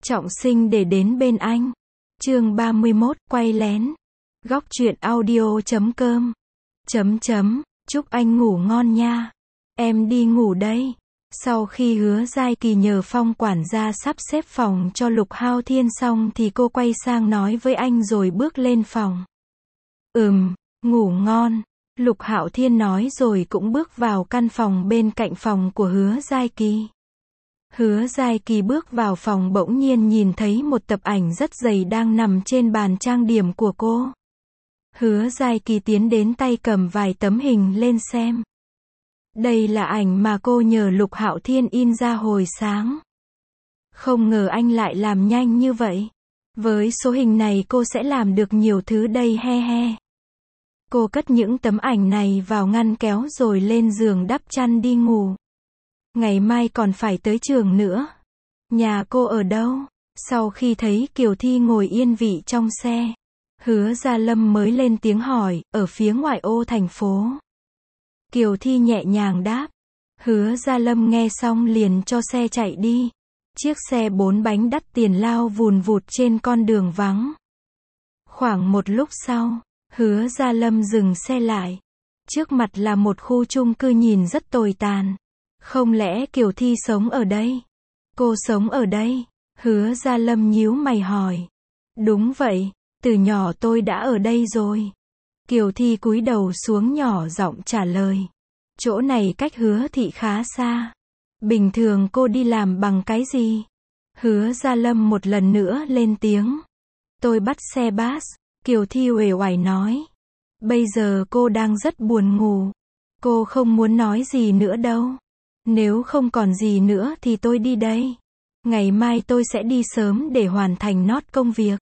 Trọng Sinh để đến bên anh. Chương 31, quay lén. Góc truyện audio.com. Chúc anh ngủ ngon nha. Em đi ngủ đây. Sau khi Hứa Giai Kỳ nhờ Phong quản gia sắp xếp phòng cho Lục Hao Thiên xong thì cô quay sang nói với anh rồi bước lên phòng. Ngủ ngon. Lục Hạo Thiên nói rồi cũng bước vào căn phòng bên cạnh phòng của Hứa Giai Kỳ. Hứa Giai Kỳ bước vào phòng bỗng nhiên nhìn thấy một tập ảnh rất dày đang nằm trên bàn trang điểm của cô. Hứa Giai Kỳ tiến đến tay cầm vài tấm hình lên xem. Đây là ảnh mà cô nhờ Lục Hạo Thiên in ra hồi sáng. Không ngờ anh lại làm nhanh như vậy. Với số hình này cô sẽ làm được nhiều thứ đây he he. Cô cất những tấm ảnh này vào ngăn kéo rồi lên giường đắp chăn đi ngủ. Ngày mai còn phải tới trường nữa. Nhà cô ở đâu? Sau khi thấy Kiều Thi ngồi yên vị trong xe, Hứa Gia Lâm mới lên tiếng hỏi, ở phía ngoại ô thành phố. Kiều Thi nhẹ nhàng đáp. Hứa Gia Lâm nghe xong liền cho xe chạy đi. Chiếc xe 4 bánh đắt tiền lao vùn vụt trên con đường vắng. Khoảng một lúc sau, Hứa Gia Lâm dừng xe lại. Trước mặt là một khu chung cư nhìn rất tồi tàn. Không lẽ Kiều Thi sống ở đây? Cô sống ở đây? Hứa Gia Lâm nhíu mày hỏi. Đúng vậy, từ nhỏ tôi đã ở đây rồi. Kiều Thi cúi đầu xuống nhỏ giọng trả lời. Chỗ này cách Hứa thị khá xa. Bình thường cô đi làm bằng cái gì? Hứa Gia Lâm một lần nữa lên tiếng. Tôi bắt xe bus. Kiều Thi uể oải nói. Bây giờ cô đang rất buồn ngủ. Cô không muốn nói gì nữa đâu. Nếu không còn gì nữa thì tôi đi đây. Ngày mai tôi sẽ đi sớm để hoàn thành nốt công việc.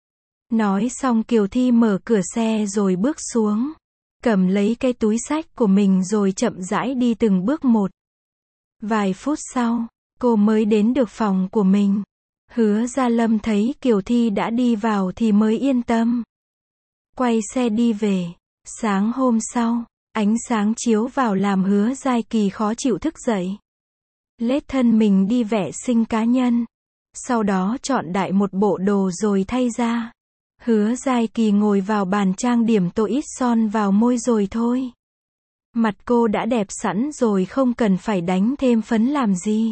Nói xong Kiều Thi mở cửa xe rồi bước xuống. Cầm lấy cái túi xách của mình rồi chậm rãi đi từng bước một. Vài phút sau, cô mới đến được phòng của mình. Hứa Gia Lâm thấy Kiều Thi đã đi vào thì mới yên tâm. Quay xe đi về. Sáng hôm sau, ánh sáng chiếu vào làm Hứa Giai Kỳ khó chịu thức dậy. Lết thân mình đi vệ sinh cá nhân. Sau đó chọn đại một bộ đồ rồi thay ra. Hứa Giai Kỳ ngồi vào bàn trang điểm tô ít son vào môi rồi thôi. Mặt cô đã đẹp sẵn rồi không cần phải đánh thêm phấn làm gì.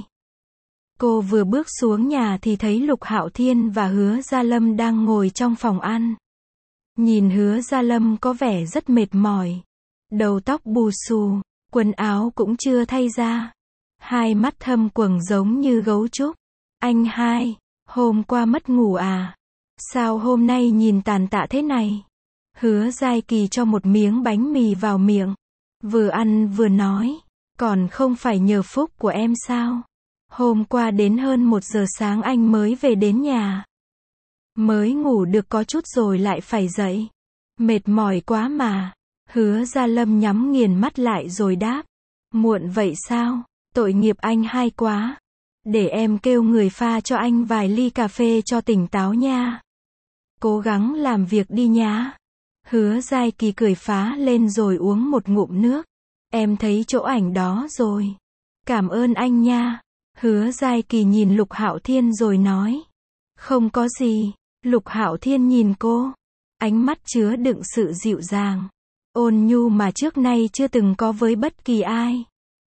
Cô vừa bước xuống nhà thì thấy Lục Hạo Thiên và Hứa Gia Lâm đang ngồi trong phòng ăn. Nhìn Hứa Gia Lâm có vẻ rất mệt mỏi. Đầu tóc bù xù, quần áo cũng chưa thay ra. Hai mắt thâm quầng giống như gấu trúc. Anh hai, hôm qua mất ngủ à? Sao hôm nay nhìn tàn tạ thế này? Hứa Giai Kỳ cho một miếng bánh mì vào miệng. Vừa ăn vừa nói. Còn không phải nhờ phúc của em sao? Hôm qua đến hơn 1 giờ sáng anh mới về đến nhà. Mới ngủ được có chút rồi lại phải dậy. Mệt mỏi quá mà. Hứa Gia Lâm nhắm nghiền mắt lại rồi đáp. Muộn vậy sao? Tội nghiệp anh hai quá. Để em kêu người pha cho anh vài ly cà phê cho tỉnh táo nha. Cố gắng làm việc đi nhá. Hứa Giai Kỳ cười phá lên rồi uống một ngụm nước. Em thấy chỗ ảnh đó rồi. Cảm ơn anh nha. Hứa Giai Kỳ nhìn Lục Hạo Thiên rồi nói. Không có gì. Lục Hạo Thiên nhìn cô. Ánh mắt chứa đựng sự dịu dàng, ôn nhu mà trước nay chưa từng có với bất kỳ ai.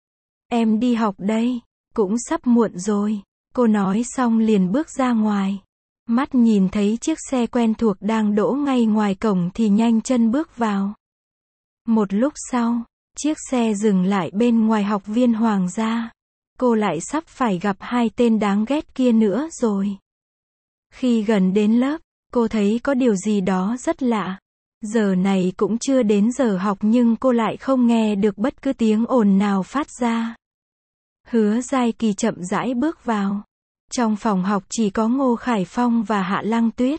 Em đi học đây. Cũng sắp muộn rồi. Cô nói xong liền bước ra ngoài. Mắt nhìn thấy chiếc xe quen thuộc đang đỗ ngay ngoài cổng thì nhanh chân bước vào. Một lúc sau, chiếc xe dừng lại bên ngoài học viên Hoàng gia. Cô lại sắp phải gặp hai tên đáng ghét kia nữa rồi. Khi gần đến lớp, cô thấy có điều gì đó rất lạ. Giờ này cũng chưa đến giờ học nhưng cô lại không nghe được bất cứ tiếng ồn nào phát ra. Hứa Giai Kỳ chậm rãi bước vào. Trong phòng học chỉ có Ngô Khải Phong và Hạ Lăng Tuyết.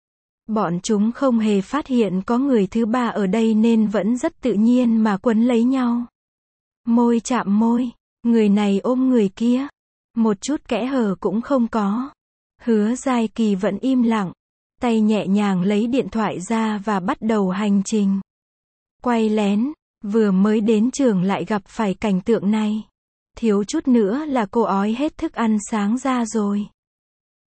Bọn chúng không hề phát hiện có người thứ ba ở đây nên vẫn rất tự nhiên mà quấn lấy nhau. Môi chạm môi, người này ôm người kia. Một chút kẽ hở cũng không có. Hứa Giai Kỳ vẫn im lặng. Tay nhẹ nhàng lấy điện thoại ra và bắt đầu hành trình. Quay lén, vừa mới đến trường lại gặp phải cảnh tượng này. Thiếu chút nữa là cô ói hết thức ăn sáng ra rồi.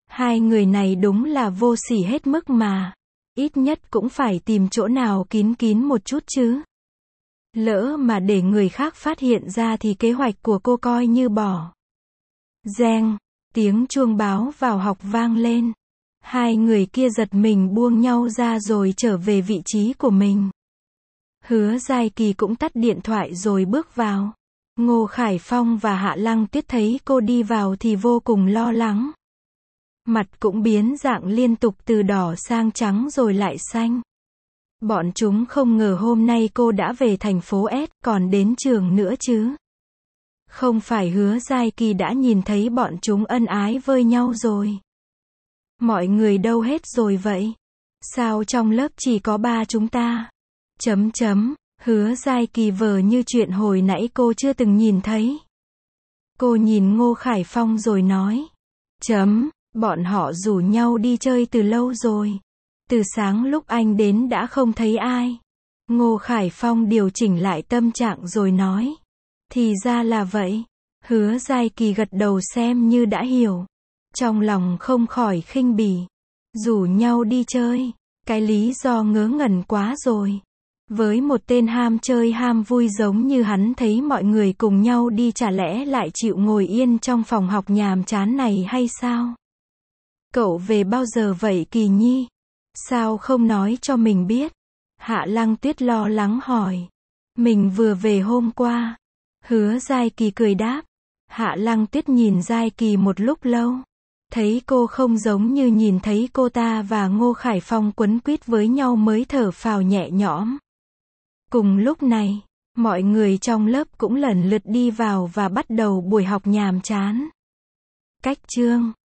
Hai người này đúng là vô sỉ hết mức mà. Ít nhất cũng phải tìm chỗ nào kín kín một chút chứ. Lỡ mà để người khác phát hiện ra thì kế hoạch của cô coi như bỏ. Reng, tiếng chuông báo vào học vang lên. Hai người kia giật mình buông nhau ra rồi trở về vị trí của mình. Hứa Giai Kỳ cũng tắt điện thoại rồi bước vào. Ngô Khải Phong và Hạ Lăng Tuyết thấy cô đi vào thì vô cùng lo lắng. Mặt cũng biến dạng liên tục từ đỏ sang trắng rồi lại xanh. Bọn chúng không ngờ hôm nay cô đã về thành phố S, còn đến trường nữa chứ. Không phải Hứa Giai Kỳ đã nhìn thấy bọn chúng ân ái với nhau rồi. Mọi người đâu hết rồi vậy? Sao trong lớp chỉ có ba chúng ta? Hứa Giai Kỳ vờ như chuyện hồi nãy cô chưa từng nhìn thấy. Cô nhìn Ngô Khải Phong rồi nói. Bọn họ rủ nhau đi chơi từ lâu rồi. Từ sáng lúc anh đến đã không thấy ai. Ngô Khải Phong điều chỉnh lại tâm trạng rồi nói. Thì ra là vậy. Hứa Giai Kỳ gật đầu xem như đã hiểu. Trong lòng không khỏi khinh bỉ. Rủ nhau đi chơi. Cái lý do ngớ ngẩn quá rồi. Với một tên ham chơi ham vui giống như hắn, thấy mọi người cùng nhau đi chả lẽ lại chịu ngồi yên trong phòng học nhàm chán này hay sao? Cậu về bao giờ vậy Kỳ Nhi? Sao không nói cho mình biết? Hạ Lăng Tuyết lo lắng hỏi. Mình vừa về hôm qua. Hứa Giai Kỳ cười đáp. Hạ Lăng Tuyết nhìn Giai Kỳ một lúc lâu. Thấy cô không giống như nhìn thấy cô ta và Ngô Khải Phong quấn quýt với nhau mới thở phào nhẹ nhõm. Cùng lúc này, mọi người trong lớp cũng lần lượt đi vào và bắt đầu buổi học nhàm chán. Cách chương